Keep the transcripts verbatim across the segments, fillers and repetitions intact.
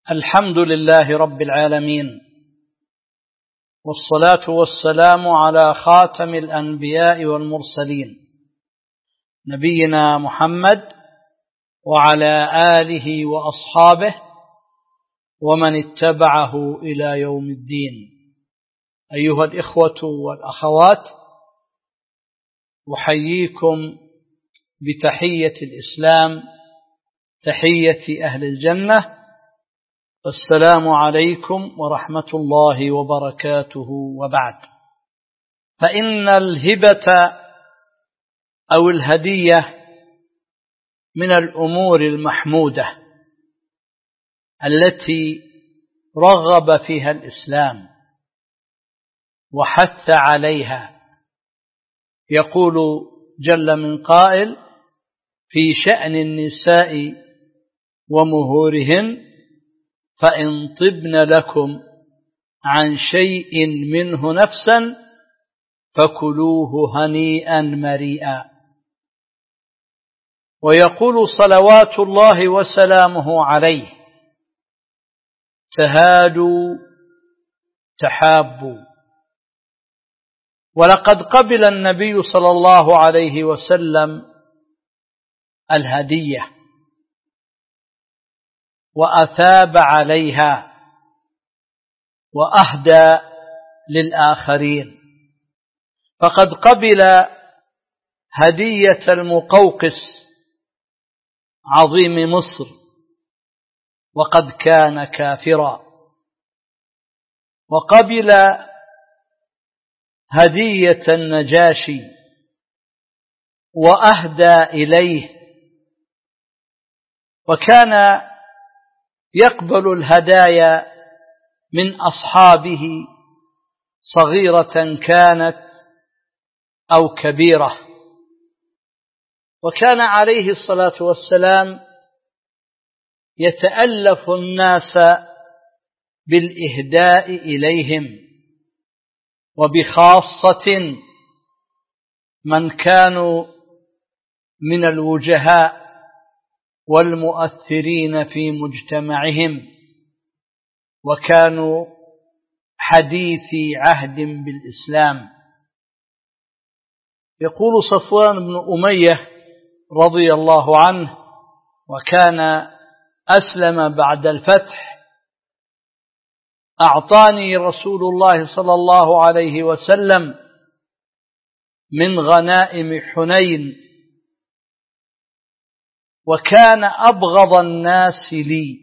الحمد لله رب العالمين، والصلاة والسلام على خاتم الأنبياء والمرسلين نبينا محمد وعلى آله وأصحابه ومن اتبعه إلى يوم الدين. أيها الإخوة والأخوات، أحييكم بتحية الإسلام، تحية أهل الجنة. السلام عليكم ورحمة الله وبركاته. وبعد، فإن الهبة أو الهدية من الأمور المحمودة التي رغب فيها الإسلام وحث عليها. يقول جل من قائل في شأن النساء ومهورهن: فإن طبن لكم عن شيء منه نفسا فكلوه هنيئا مريئا. ويقول صلوات الله وسلامه عليه: تهادوا تحابوا. ولقد قبل النبي صلى الله عليه وسلم الهدية وأثاب عليها وأهدى للآخرين، فقد قبل هدية المقوقس عظيم مصر وقد كان كافرا، وقبل هدية النجاشي وأهدى إليه، وكان يقبل الهدايا من أصحابه صغيرة كانت أو كبيرة. وكان عليه الصلاة والسلام يتألف الناس بالإهداء إليهم، وبخاصة من كانوا من الوجهاء والمؤثرين في مجتمعهم وكانوا حديثي عهد بالإسلام. يقول صفوان بن أمية رضي الله عنه، وكان أسلم بعد الفتح: أعطاني رسول الله صلى الله عليه وسلم من غنائم حنين، وكان أبغض الناس لي،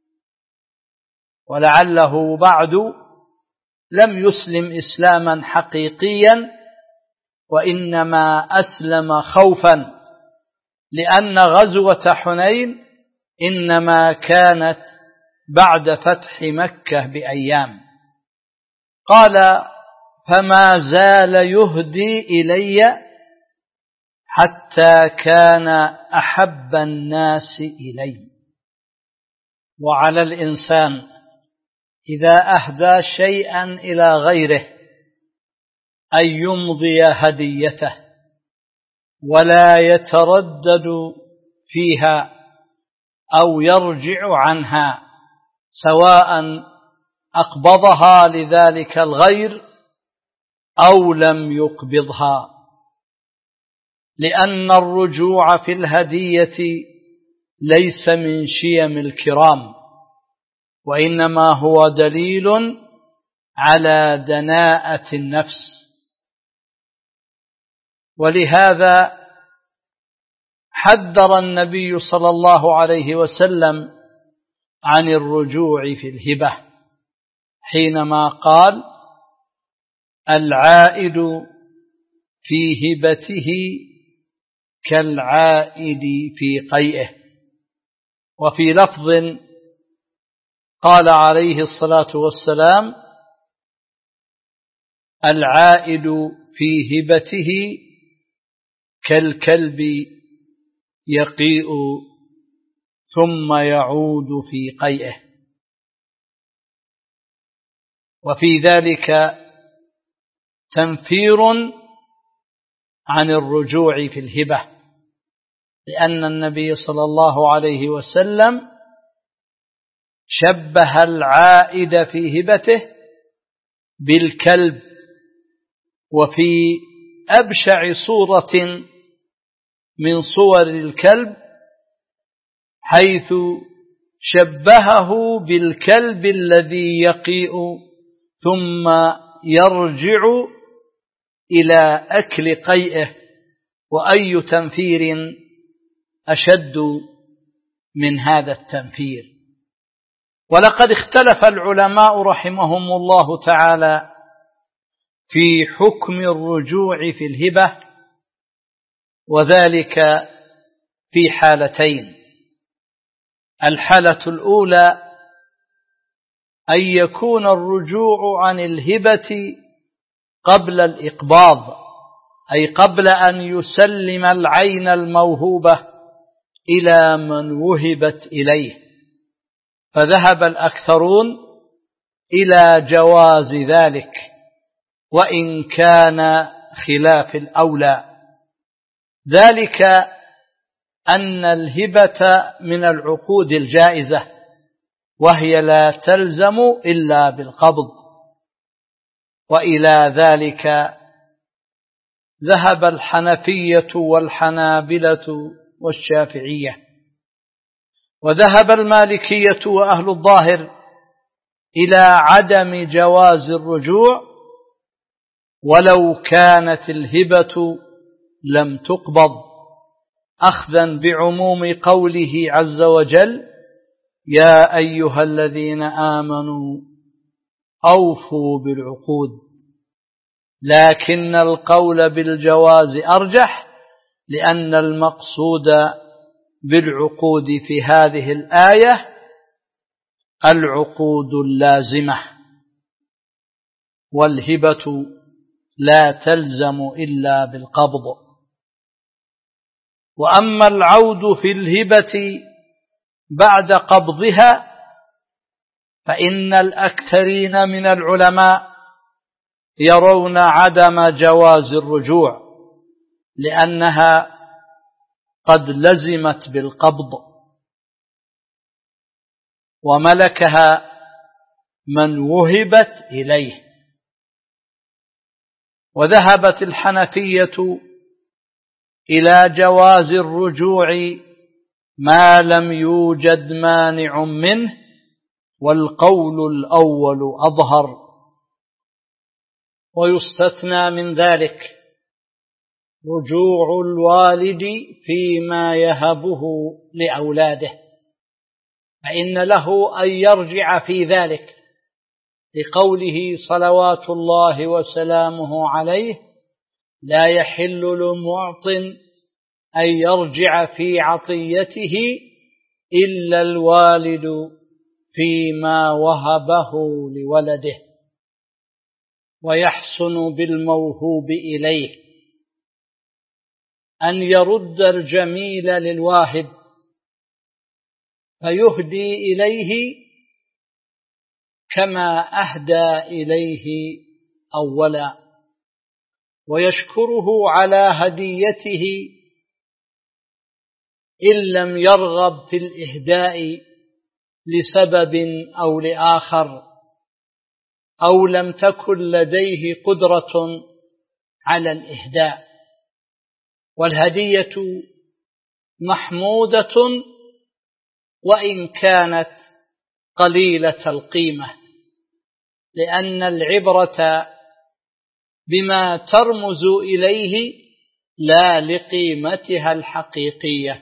ولعله بعد لم يسلم إسلاما حقيقيا، وإنما أسلم خوفا، لأن غزوة حنين إنما كانت بعد فتح مكة بأيام. قال: فما زال يهدي إلي حتى كان أحب الناس إلي. وعلى الإنسان إذا أهدى شيئا إلى غيره أن يمضي هديته ولا يتردد فيها أو يرجع عنها، سواء أقبضها لذلك الغير أو لم يقبضها، لأن الرجوع في الهدية ليس من شيم الكرام، وإنما هو دليل على دناءة النفس. ولهذا حذر النبي صلى الله عليه وسلم عن الرجوع في الهبة، حينما قال: العائد في هبته كالعائد في قيئه. وفي لفظ قال عليه الصلاة والسلام: العائد في هبته كالكلب يقيء ثم يعود في قيئه. وفي ذلك تنفير عن الرجوع في الهبة، لأن النبي صلى الله عليه وسلم شبه العائد في هبته بالكلب، وفي أبشع صورة من صور الكلب حيث شبهه بالكلب الذي يقيء ثم يرجع إلى أكل قيئه، وأي تنفير أشد من هذا التنفير. ولقد اختلف العلماء رحمهم الله تعالى في حكم الرجوع في الهبة، وذلك في حالتين. الحالة الأولى أن يكون الرجوع عن الهبة قبل الإقباض، أي قبل أن يسلم العين الموهوبة إلى من وهبت إليه، فذهب الأكثرون إلى جواز ذلك وإن كان خلاف الأولى، ذلك أن الهبة من العقود الجائزة، وهي لا تلزم إلا بالقبض، وإلى ذلك ذهب الحنفية والحنابلة والشافعية، وذهب المالكية وأهل الظاهر إلى عدم جواز الرجوع ولو كانت الهبة لم تقبض، أخذا بعموم قوله عز وجل: يا أيها الذين آمنوا أوفوا بالعقود. لكن القول بالجواز أرجح، لأن المقصود بالعقود في هذه الآية العقود اللازمة، والهبة لا تلزم إلا بالقبض. وأما العود في الهبة بعد قبضها فإن الأكثرين من العلماء يرون عدم جواز الرجوع، لأنها قد لزمت بالقبض وملكها من وهبت إليه. وذهبت الحنفية إلى جواز الرجوع ما لم يوجد مانع منه، والقول الأول أظهر. ويستثنى من ذلك رجوع الوالد فيما يهبه لأولاده، فإن له أن يرجع في ذلك، لقوله صلوات الله وسلامه عليه: لا يحل لمعط أن يرجع في عطيته إلا الوالد فيما وهبه لولده. ويحسن بالموهوب إليه أن يرد الجميل للواهب فيهدي إليه كما أهدى إليه أولا، ويشكره على هديته إن لم يرغب في الإهداء لسبب أو لآخر، أو لم تكن لديه قدرة على الإهداء. والهدية محمودة وإن كانت قليلة القيمة، لأن العبرة بما ترمز إليه لا لقيمتها الحقيقية.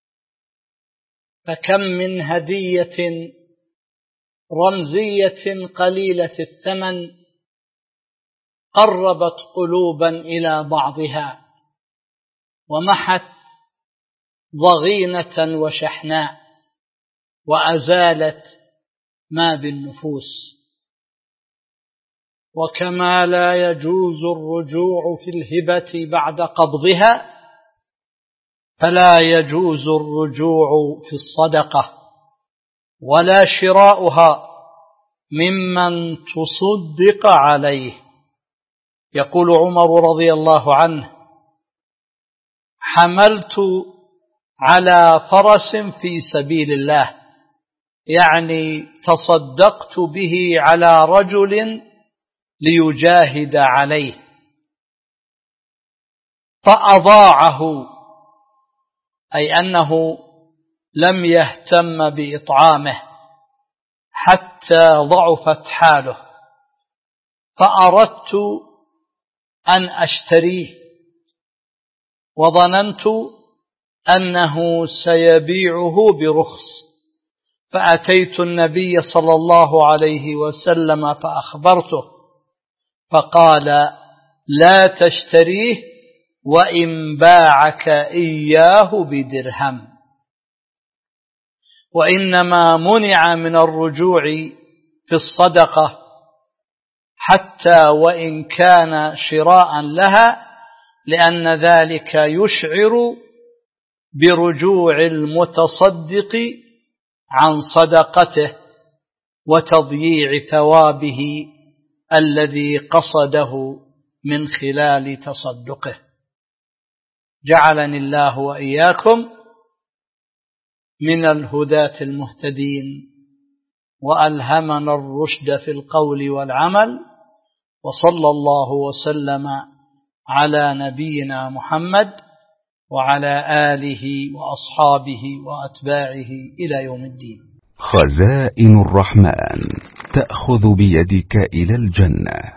فكم من هدية رمزية قليلة الثمن قربت قلوبا إلى بعضها ومحت ضغينة وشحناء وأزالت ما بالنفوس. وكما لا يجوز الرجوع في الهبة بعد قبضها، فلا يجوز الرجوع في الصدقة ولا شراؤها ممن تصدق عليه. يقول عمر رضي الله عنه: حملت على فرس في سبيل الله يعني تصدقت به على رجل ليجاهد عليه فأضاعه، أي أنه لم يهتم بإطعامه حتى ضعفت حاله، فأردت أن أشتريه وظننت أنه سيبيعه برخص، فأتيت النبي صلى الله عليه وسلم فأخبرته، فقال لا تشتريه وإن باعك إياه بدرهم. وإنما منع من الرجوع في الصدقة حتى وإن كان شراء لها، لأن ذلك يشعر برجوع المتصدق عن صدقته وتضييع ثوابه الذي قصده من خلال تصدقه. جعلني الله وإياكم من الهداة المهتدين، وألهمنا الرشد في القول والعمل، وصلى الله وسلم على نبينا محمد وعلى آله وأصحابه وأتباعه إلى يوم الدين. خزائن الرحمن تأخذ بيدك إلى الجنة.